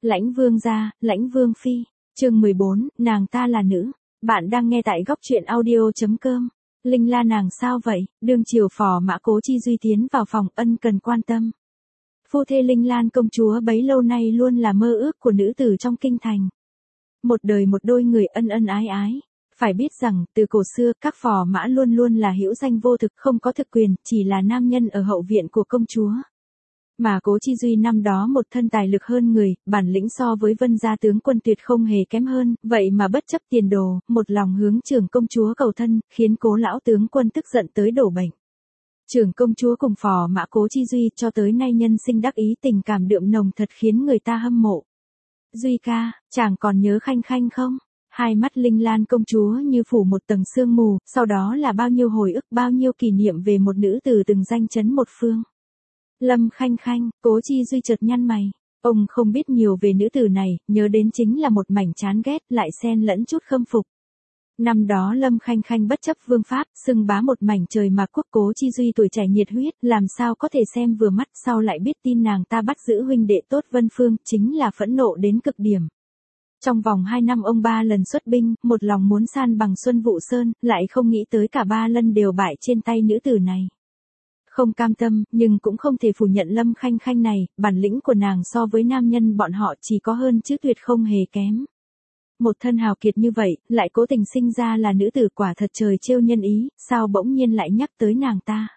Lãnh Vương gia, Lãnh Vương phi. Chương 14, nàng ta là nữ. Bạn đang nghe tại góc truyện audio.com. Linh La nàng sao vậy? Đương triều phò mã Cố Chi Duy tiến vào phòng ân cần quan tâm. Phu thê Linh Lan công chúa bấy lâu nay luôn là mơ ước của nữ tử trong kinh thành. Một đời một đôi người ân ân ái ái. Phải biết rằng, từ cổ xưa, các phò mã luôn luôn là hữu danh vô thực, không có thực quyền, chỉ là nam nhân ở hậu viện của công chúa. Mà Cố Chi Duy năm đó một thân tài lực hơn người, bản lĩnh so với Vân gia tướng quân tuyệt không hề kém hơn, vậy mà bất chấp tiền đồ, một lòng hướng trưởng công chúa cầu thân, khiến Cố lão tướng quân tức giận tới đổ bệnh. Trưởng công chúa cùng phò mã Cố Chi Duy cho tới nay nhân sinh đắc ý, tình cảm đượm nồng thật khiến người ta hâm mộ. Duy ca, chàng còn nhớ Khanh Khanh không? Hai mắt Linh Lan công chúa như phủ một tầng sương mù, sau đó là bao nhiêu hồi ức, bao nhiêu kỷ niệm về một nữ tử từng danh chấn một phương. Lâm Khanh Khanh, Cố Chi Duy chợt nhăn mày. Ông không biết nhiều về nữ tử này, nhớ đến chính là một mảnh chán ghét, lại xen lẫn chút khâm phục. Năm đó Lâm Khanh Khanh bất chấp vương pháp, xưng bá một mảnh trời mà quốc Cố Chi Duy tuổi trẻ nhiệt huyết, làm sao có thể xem vừa mắt, sau lại biết tin nàng ta bắt giữ huynh đệ tốt Vân Phương, chính là phẫn nộ đến cực điểm. Trong vòng 2 năm ông 3 lần xuất binh, một lòng muốn san bằng Xuân Vụ Sơn, lại không nghĩ tới cả 3 lần đều bại trên tay nữ tử này. Không cam tâm, nhưng cũng không thể phủ nhận Lâm Khanh Khanh này, bản lĩnh của nàng so với nam nhân bọn họ chỉ có hơn chứ tuyệt không hề kém. Một thân hào kiệt như vậy, lại cố tình sinh ra là nữ tử, quả thật trời trêu nhân ý, sao bỗng nhiên lại nhắc tới nàng ta.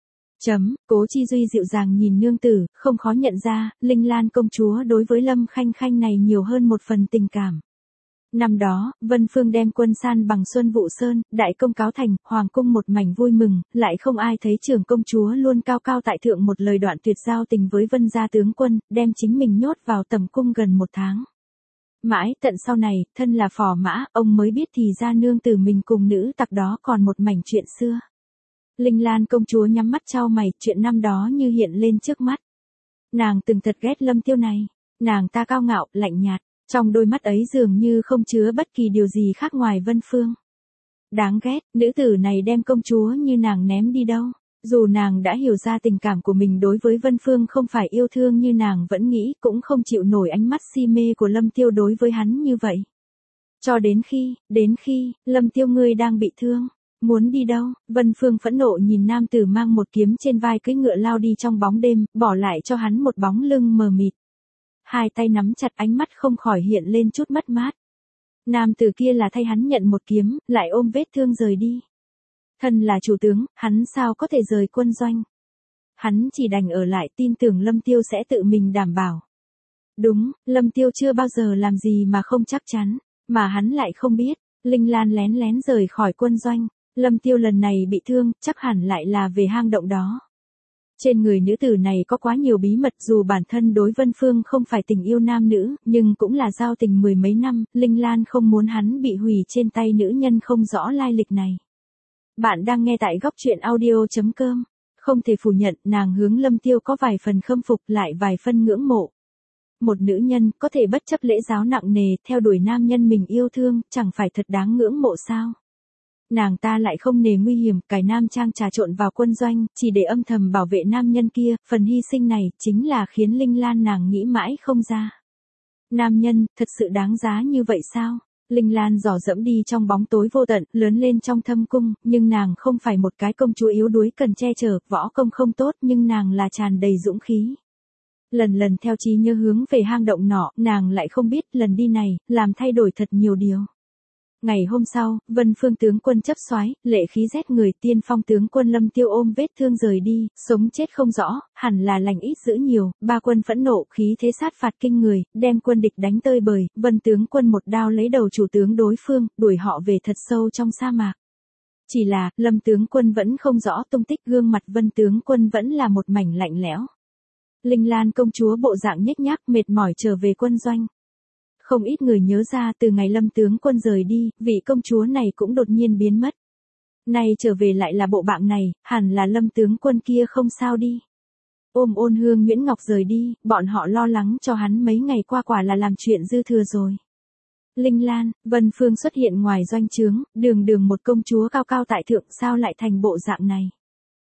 Cố Chi Duy dịu dàng nhìn nương tử, không khó nhận ra, Linh Lan công chúa đối với Lâm Khanh Khanh này nhiều hơn một phần tình cảm. Năm đó, Vân Phương đem quân san bằng Xuân Vụ Sơn, đại công cáo thành, hoàng cung một mảnh vui mừng, lại không ai thấy trưởng công chúa luôn cao cao tại thượng một lời đoạn tuyệt giao tình với Vân gia tướng quân, đem chính mình nhốt vào tầm cung gần 1 tháng. Mãi tận sau này, thân là phò mã, ông mới biết thì ra nương tử mình cùng nữ tặc đó còn một mảnh chuyện xưa. Linh Lan công chúa nhắm mắt chau mày, chuyện năm đó như hiện lên trước mắt. Nàng từng thật ghét Lâm Tiêu này, nàng ta cao ngạo, lạnh nhạt, trong đôi mắt ấy dường như không chứa bất kỳ điều gì khác ngoài Vân Phương. Đáng ghét, nữ tử này đem công chúa như nàng ném đi đâu. Dù nàng đã hiểu ra tình cảm của mình đối với Vân Phương không phải yêu thương như nàng vẫn nghĩ, cũng không chịu nổi ánh mắt si mê của Lâm Tiêu đối với hắn như vậy. Cho đến khi, Lâm Tiêu ngươi đang bị thương. Muốn đi đâu? Vân Phương phẫn nộ nhìn nam tử mang một kiếm trên vai cưỡi ngựa lao đi trong bóng đêm, bỏ lại cho hắn một bóng lưng mờ mịt. Hai tay nắm chặt, ánh mắt không khỏi hiện lên chút mất mát. Nam tử kia là thay hắn nhận một kiếm, lại ôm vết thương rời đi. Thân là chủ tướng, hắn sao có thể rời quân doanh. Hắn chỉ đành ở lại, tin tưởng Lâm Tiêu sẽ tự mình đảm bảo. Đúng, Lâm Tiêu chưa bao giờ làm gì mà không chắc chắn, mà hắn lại không biết. Linh Lan lén lén rời khỏi quân doanh. Lâm Tiêu lần này bị thương, chắc hẳn lại là về hang động đó. Trên người nữ tử này có quá nhiều bí mật, dù bản thân đối Vân Phương không phải tình yêu nam nữ, nhưng cũng là giao tình 10 mấy năm, Linh Lan không muốn hắn bị hủy trên tay nữ nhân không rõ lai lịch này. Bạn đang nghe tại góc truyện audio.com. Không thể phủ nhận, nàng hướng Lâm Tiêu có vài phần khâm phục, lại vài phân ngưỡng mộ. Một nữ nhân có thể bất chấp lễ giáo nặng nề, theo đuổi nam nhân mình yêu thương, chẳng phải thật đáng ngưỡng mộ sao? Nàng ta lại không nề nguy hiểm, cải nam trang trà trộn vào quân doanh, chỉ để âm thầm bảo vệ nam nhân kia, phần hy sinh này, chính là khiến Linh Lan nàng nghĩ mãi không ra. Nam nhân, thật sự đáng giá như vậy sao? Linh Lan dò dẫm đi trong bóng tối vô tận, lớn lên trong thâm cung, nhưng nàng không phải một cái công chúa yếu đuối cần che chở, võ công không tốt, nhưng nàng là tràn đầy dũng khí. Lần lần theo trí nhớ hướng về hang động nọ, nàng lại không biết, lần đi này, làm thay đổi thật nhiều điều. Ngày hôm sau, Vân Phương tướng quân chấp soái, lệ khí rét người, tiên phong tướng quân Lâm Tiêu ôm vết thương rời đi, sống chết không rõ, hẳn là lành ít dữ nhiều, ba quân phẫn nộ, khí thế sát phạt kinh người, đem quân địch đánh tơi bời, Vân tướng quân một đao lấy đầu chủ tướng đối phương, đuổi họ về thật sâu trong sa mạc. Chỉ là, Lâm tướng quân vẫn không rõ tung tích, gương mặt Vân tướng quân vẫn là một mảnh lạnh lẽo. Linh Lan công chúa bộ dạng nhếch nhác, mệt mỏi trở về quân doanh. Không ít người nhớ ra, từ ngày Lâm tướng quân rời đi, vị công chúa này cũng đột nhiên biến mất. Nay trở về lại là bộ dạng này, hẳn là Lâm tướng quân kia không sao đi. Ôm Ôn Hương Nguyễn Ngọc rời đi, bọn họ lo lắng cho hắn mấy ngày qua quả là làm chuyện dư thừa rồi. Linh Lan, Vân Phương xuất hiện ngoài doanh trướng, đường đường một công chúa cao cao tại thượng, sao lại thành bộ dạng này.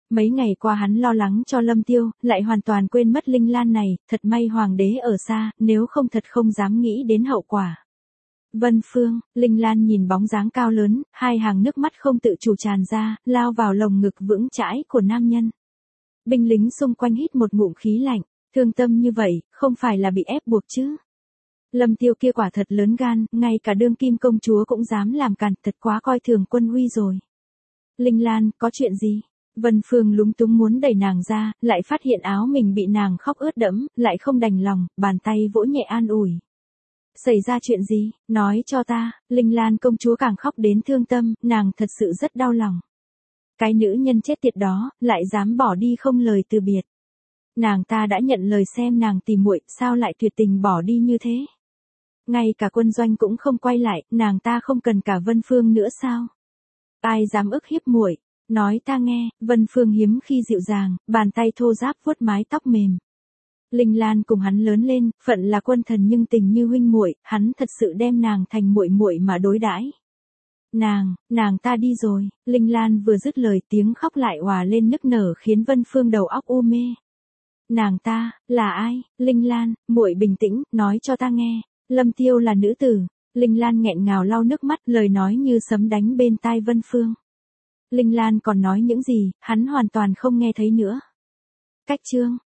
Mấy ngày qua hắn lo lắng cho Lâm Tiêu, lại hoàn toàn quên mất Linh Lan này, thật may hoàng đế ở xa, nếu không thật không dám nghĩ đến hậu quả. Vân Phương, Linh Lan nhìn bóng dáng cao lớn, hai hàng nước mắt không tự chủ tràn ra, lao vào lồng ngực vững chãi của nam nhân. Binh lính xung quanh hít một ngụm khí lạnh, thương tâm như vậy, không phải là bị ép buộc chứ. Lâm Tiêu kia quả thật lớn gan, ngay cả đương kim công chúa cũng dám làm càn, thật quá coi thường quân uy rồi. Linh Lan, có chuyện gì? Vân Phương lúng túng muốn đẩy nàng ra, lại phát hiện áo mình bị nàng khóc ướt đẫm, lại không đành lòng, bàn tay vỗ nhẹ an ủi. Xảy ra chuyện gì, nói cho ta. Linh Lan công chúa càng khóc đến thương tâm, nàng thật sự rất đau lòng. Cái nữ nhân chết tiệt đó, lại dám bỏ đi không lời từ biệt. Nàng ta đã nhận lời xem nàng tìm muội, sao lại tuyệt tình bỏ đi như thế? Ngay cả quân doanh cũng không quay lại, nàng ta không cần cả Vân Phương nữa sao? Ai dám ức hiếp muội? Nói ta nghe. Vân Phương hiếm khi dịu dàng, bàn tay thô ráp vuốt mái tóc mềm. Linh Lan cùng hắn lớn lên, phận là quân thần nhưng tình như huynh muội, hắn thật sự đem nàng thành muội muội mà đối đãi. Nàng ta đi rồi. Linh Lan vừa dứt lời tiếng khóc lại òa lên nức nở khiến Vân Phương đầu óc u mê. Nàng ta, là ai? Linh Lan, muội bình tĩnh, nói cho ta nghe. Lâm Tiêu là nữ tử. Linh Lan nghẹn ngào lau nước mắt, lời nói như sấm đánh bên tai Vân Phương. Linh Lan còn nói những gì, hắn hoàn toàn không nghe thấy nữa. Cách chương